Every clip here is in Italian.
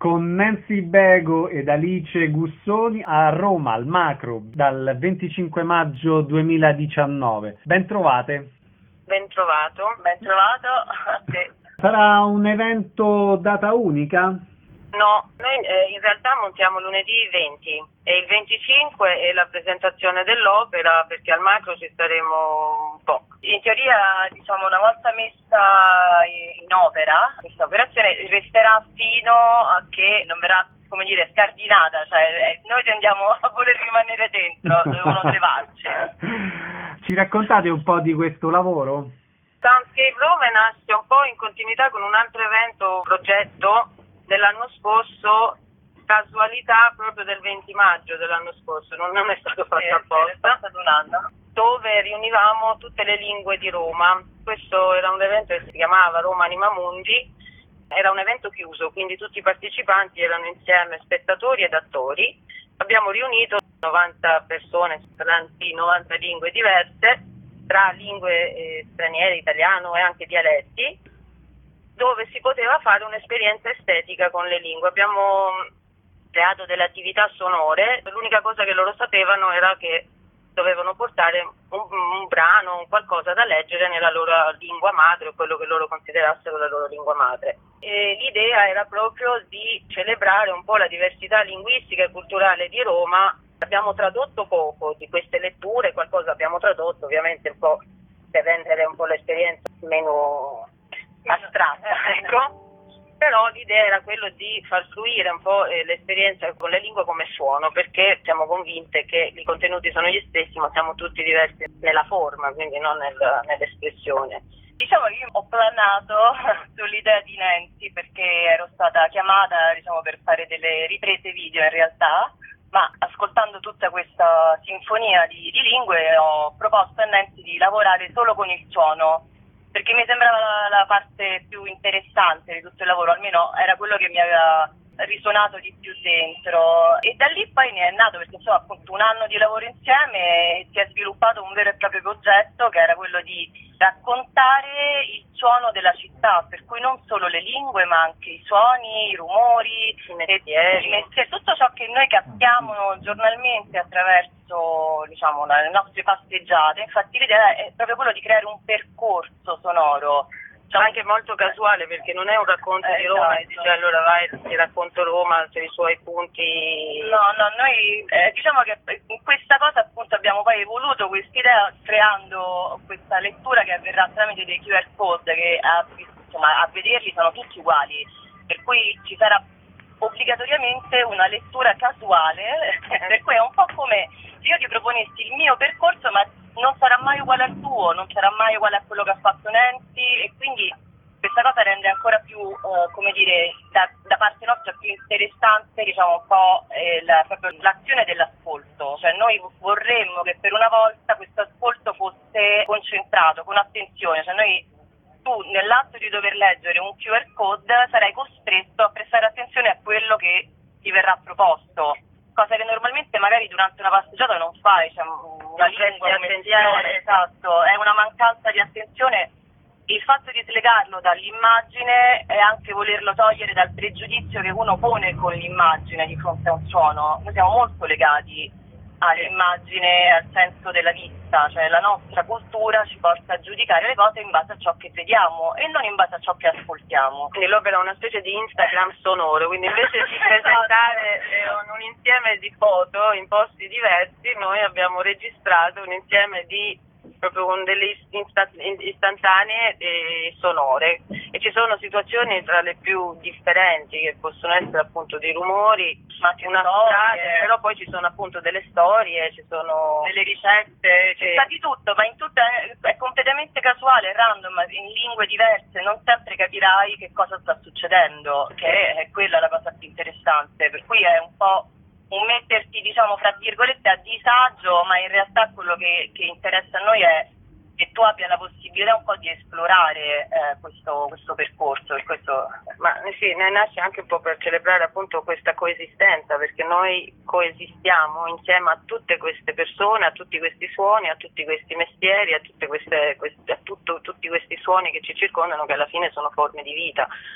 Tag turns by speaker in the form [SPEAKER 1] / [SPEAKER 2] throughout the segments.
[SPEAKER 1] con Nancy Bego ed Alice Gussoni a Roma, al Macro, dal 25 maggio 2019. Ben trovate.
[SPEAKER 2] Ben trovato a te.
[SPEAKER 1] Sarà un evento data unica?
[SPEAKER 2] No, noi in realtà montiamo lunedì 20 e il 25 è la presentazione dell'opera, perché al Macro ci staremo un po'. In teoria, una volta messa in opera, questa operazione resterà fino a che non verrà, scardinata, cioè noi tendiamo a voler rimanere dentro, devono levarci.
[SPEAKER 1] Ci raccontate un po' di questo lavoro?
[SPEAKER 2] Soundscape Rome nasce un po' in continuità con un altro progetto dell'anno scorso, casualità proprio del 20 maggio dell'anno scorso, non è stato fatto apposta, è passato un anno, dove riunivamo tutte le lingue di Roma. Questo era un evento che si chiamava Roma Anima Mundi, era un evento chiuso, quindi tutti i partecipanti erano insieme, spettatori ed attori. Abbiamo riunito 90 persone parlanti 90 lingue diverse, tra lingue straniere, italiano e anche dialetti, dove si poteva fare un'esperienza estetica con le lingue. Abbiamo creato delle attività sonore, l'unica cosa che loro sapevano era che dovevano portare un brano, un qualcosa da leggere nella loro lingua madre o quello che loro considerassero la loro lingua madre. E l'idea era proprio di celebrare un po' la diversità linguistica e culturale di Roma. Abbiamo tradotto poco di queste letture, qualcosa abbiamo tradotto, ovviamente un po' per rendere un po' l'esperienza meno astratta, ecco. Però l'idea era quello di far fluire un po' l'esperienza con le lingue come suono, perché siamo convinte che i contenuti sono gli stessi, ma siamo tutti diversi nella forma, quindi non nell'espressione.
[SPEAKER 3] Diciamo che io ho planato sull'idea di Nancy perché ero stata chiamata, per fare delle riprese video in realtà, ma ascoltando tutta questa sinfonia di lingue ho proposto a Nancy di lavorare solo con il suono, perché mi sembrava la parte più interessante di tutto il lavoro, almeno era quello che mi aveva risuonato di più dentro, e da lì poi ne è nato, perché appunto un anno di lavoro insieme e si è sviluppato un vero e proprio progetto che era quello di raccontare il suono della città, per cui non solo le lingue ma anche i suoni, i rumori, i mestieri, tutto ciò che noi capiamo giornalmente attraverso le nostre passeggiate. Infatti l'idea è proprio quello di creare un percorso sonoro,
[SPEAKER 2] anche molto casuale, perché non è un racconto di Roma,
[SPEAKER 3] esatto.
[SPEAKER 2] Dice allora vai, ti racconto Roma, i suoi punti.
[SPEAKER 3] No, noi diciamo che in questa cosa appunto abbiamo poi evoluto quest'idea creando questa lettura che avverrà tramite dei QR code che a vederli sono tutti uguali, per cui ci sarà obbligatoriamente una lettura casuale, per cui è un po' come se io ti proponessi il mio percorso, ma non sarà mai uguale al tuo, non sarà mai uguale a quello che ha fatto Nancy, e quindi questa cosa rende ancora più, da parte nostra più interessante, un po' proprio l'azione dell'ascolto. Cioè noi vorremmo che per una volta questo ascolto fosse concentrato, con attenzione, cioè tu nell'atto di dover leggere un QR code sarai costretto a prestare attenzione a quello che ti verrà proposto, cosa che normalmente magari durante una passeggiata non fai, una lingua attenzione, esatto, è una mancanza di attenzione. Il fatto di slegarlo dall'immagine è anche volerlo togliere dal pregiudizio che uno pone con l'immagine di fronte a un suono. Noi siamo molto legati all'immagine, al senso della vista, cioè la nostra cultura ci porta a giudicare le cose in base a ciò che vediamo e non in base a ciò che ascoltiamo.
[SPEAKER 2] Quindi l'opera è una specie di Instagram sonoro, quindi invece di presentare un insieme di foto in posti diversi, noi abbiamo registrato un insieme di proprio con delle istantanee sonore, e ci sono situazioni tra le più differenti che possono essere appunto dei rumori, una strada, però poi ci sono appunto delle storie, ci sono
[SPEAKER 3] delle ricette, c'è di tutto, ma è completamente casuale, random, in lingue diverse, non sempre capirai che cosa sta succedendo, che è quella la cosa più interessante, per cui è un po' un metterti, fra virgolette, a disagio, ma in realtà quello che interessa a noi è che tu abbia la possibilità un po' di esplorare questo percorso. E questo...
[SPEAKER 2] Ma sì, ne nasce anche un po' per celebrare appunto questa coesistenza, perché noi coesistiamo insieme a tutte queste persone, a tutti questi suoni, a tutti questi mestieri, a tutti questi suoni che ci circondano, che alla fine sono forme di vita.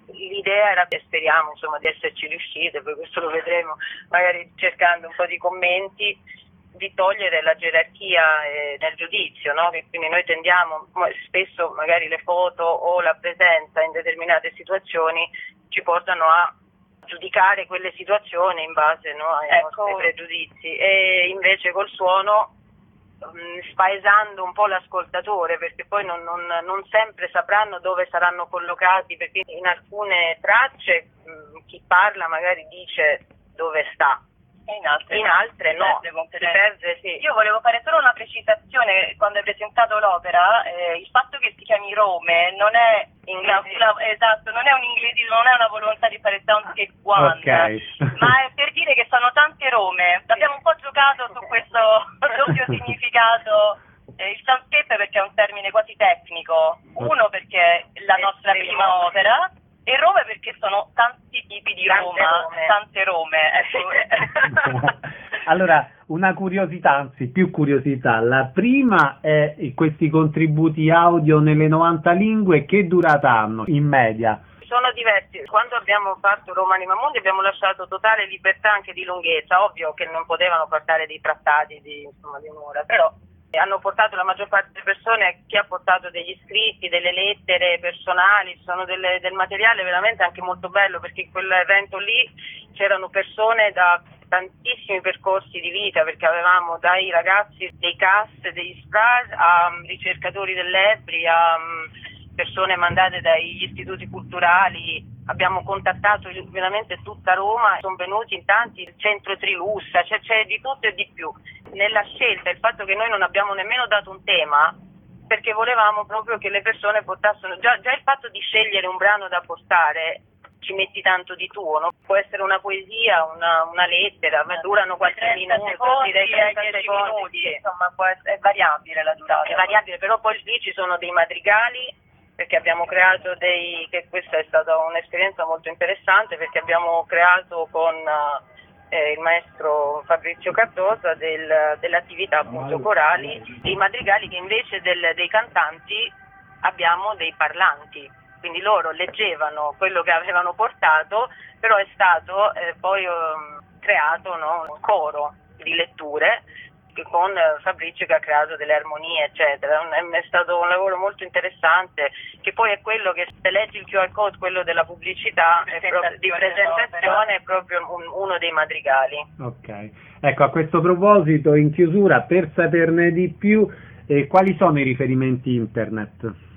[SPEAKER 2] l'idea era, e speriamo insomma di esserci riuscite, per questo lo vedremo magari cercando un po' di commenti, di togliere la gerarchia nel giudizio, no? Che quindi noi tendiamo, spesso magari le foto o la presenza in determinate situazioni ci portano a giudicare quelle situazioni in base, no, ai nostri pregiudizi, e invece col suono spaesando un po' l'ascoltatore, perché poi non sempre sapranno dove saranno collocati, perché in alcune tracce chi parla magari dice dove sta, in altre no, si perde, sì.
[SPEAKER 3] Io volevo fare solo una precisazione: quando hai presentato l'opera, il fatto che si chiami Rome non è esatto, non è un inglesismo, non è una volontà di fare Soundscape One,
[SPEAKER 1] okay.
[SPEAKER 3] Ma è per dire che sono tante Rome. Abbiamo un po' giocato su questo doppio significato. Il Soundscape perché è un termine quasi tecnico, uno perché è la nostra prima opera, e Rome perché sono tanti tipi di Roma, tante Rome.
[SPEAKER 1] Allora, una curiosità, anzi più curiosità. La prima è questi contributi audio nelle 90 lingue, che durata hanno in media?
[SPEAKER 2] Sono diversi. Quando abbiamo fatto Roma Anima Mundi abbiamo lasciato totale libertà anche di lunghezza, ovvio che non potevano portare dei trattati di un'ora, però hanno portato la maggior parte delle persone, chi ha portato degli scritti, delle lettere personali, sono del materiale veramente anche molto bello, perché in quell'evento lì c'erano persone da tantissimi percorsi di vita, perché avevamo dai ragazzi dei CAS, degli SPRAS, a ricercatori dell'EBRI, a persone mandate dagli istituti culturali. Abbiamo contattato veramente tutta Roma, sono venuti in tanti, il centro Trilussa, c'è di tutto e di più. Nella scelta, il fatto che noi non abbiamo nemmeno dato un tema, perché volevamo proprio che le persone portassero, già il fatto di scegliere un brano da portare, ci metti tanto di tuo, no? Può essere una poesia, una lettera, ma durano qualche minuto, direi 30 secondi,
[SPEAKER 3] insomma è variabile la durata.
[SPEAKER 2] È variabile, però poi lì ci sono dei madrigali, perché abbiamo creato che questa è stata un'esperienza molto interessante, perché abbiamo creato con il maestro Fabrizio Cardosa dell'attività appunto corali, dei madrigali che invece dei cantanti abbiamo dei parlanti, quindi loro leggevano quello che avevano portato, però è stato poi creato, no, un coro di letture con Fabrizio che ha creato delle armonie eccetera. È stato un lavoro molto interessante, che poi è quello che, se leggi il QR code, quello della pubblicità di presentazione, è proprio uno dei madrigali.
[SPEAKER 1] Ok, ecco, a questo proposito, in chiusura, per saperne di più, quali sono i riferimenti internet?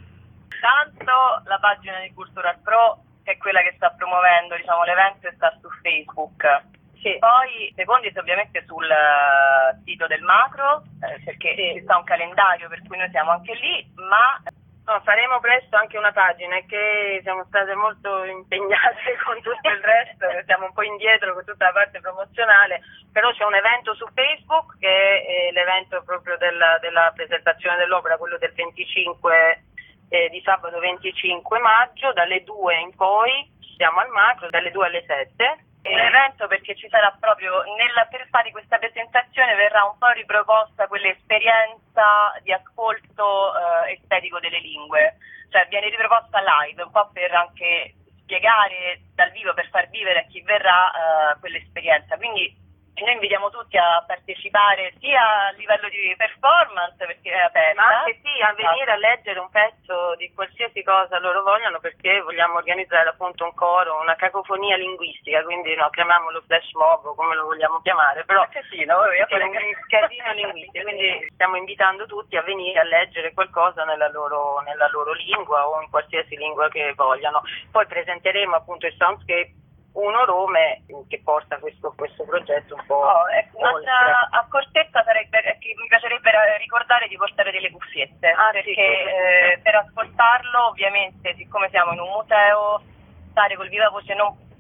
[SPEAKER 3] Tanto la pagina di Cultural Pro, che è quella che sta promuovendo, diciamo, l'evento, e sta su Facebook. Sì. Poi secondi ovviamente sul sito del Macro, perché ci sta un calendario per cui noi siamo anche lì, ma
[SPEAKER 2] faremo presto anche una pagina, che siamo state molto impegnate con tutto il resto, siamo un po' indietro con tutta la parte promozionale, però c'è un evento su Facebook che è l'evento proprio della presentazione dell'opera, quello del 25 di sabato 25 maggio, dalle 2 in poi siamo al Macro, dalle 2 alle 7.
[SPEAKER 3] Un evento perché ci sarà proprio, per fare questa presentazione verrà un po' riproposta quell'esperienza di ascolto estetico delle lingue, cioè viene riproposta live, un po' per anche spiegare dal vivo, per far vivere a chi verrà quell'esperienza. Quindi noi invitiamo tutti a partecipare sia a livello di performance, perché è aperta,
[SPEAKER 2] ma anche sì, a venire a leggere un pezzo di qualsiasi cosa loro vogliono, perché vogliamo organizzare appunto un coro, una cacofonia linguistica, quindi chiamiamolo flash mob o come lo vogliamo chiamare, però
[SPEAKER 3] sì, no,
[SPEAKER 2] è un casino linguistico, quindi stiamo invitando tutti a venire a leggere qualcosa nella loro lingua o in qualsiasi lingua che vogliano. Poi presenteremo appunto il Soundscape 1 Rome, che porta questo progetto un po'.
[SPEAKER 3] Un'altra accortezza sarebbe che mi piacerebbe ricordare di portare delle cuffiette, perché per ascoltarlo, ovviamente, siccome siamo in un museo, stare col viva voce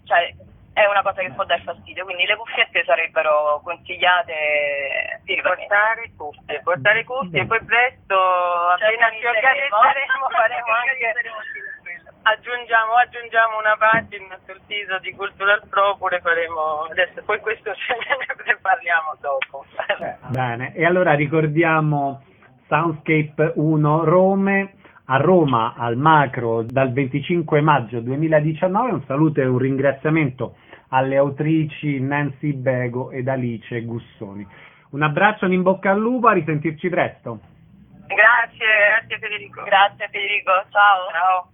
[SPEAKER 3] è una cosa che può dar fastidio, quindi le cuffiette sarebbero consigliate.
[SPEAKER 2] Sì, portare cuffie e poi presto, appena ci organizzeremo, faremo anche. Aggiungiamo una pagina sul sito di Cultural Pro, pure faremo adesso, poi questo ne parliamo dopo.
[SPEAKER 1] Bene, e allora ricordiamo Soundscape 1 Rome a Roma al Macro dal 25 maggio 2019. Un saluto e un ringraziamento alle autrici Nancy Bego ed Alice Gussoni. Un abbraccio, in bocca al lupo, a risentirci presto.
[SPEAKER 2] Grazie Federico.
[SPEAKER 3] Grazie Federico, ciao.
[SPEAKER 2] Ciao.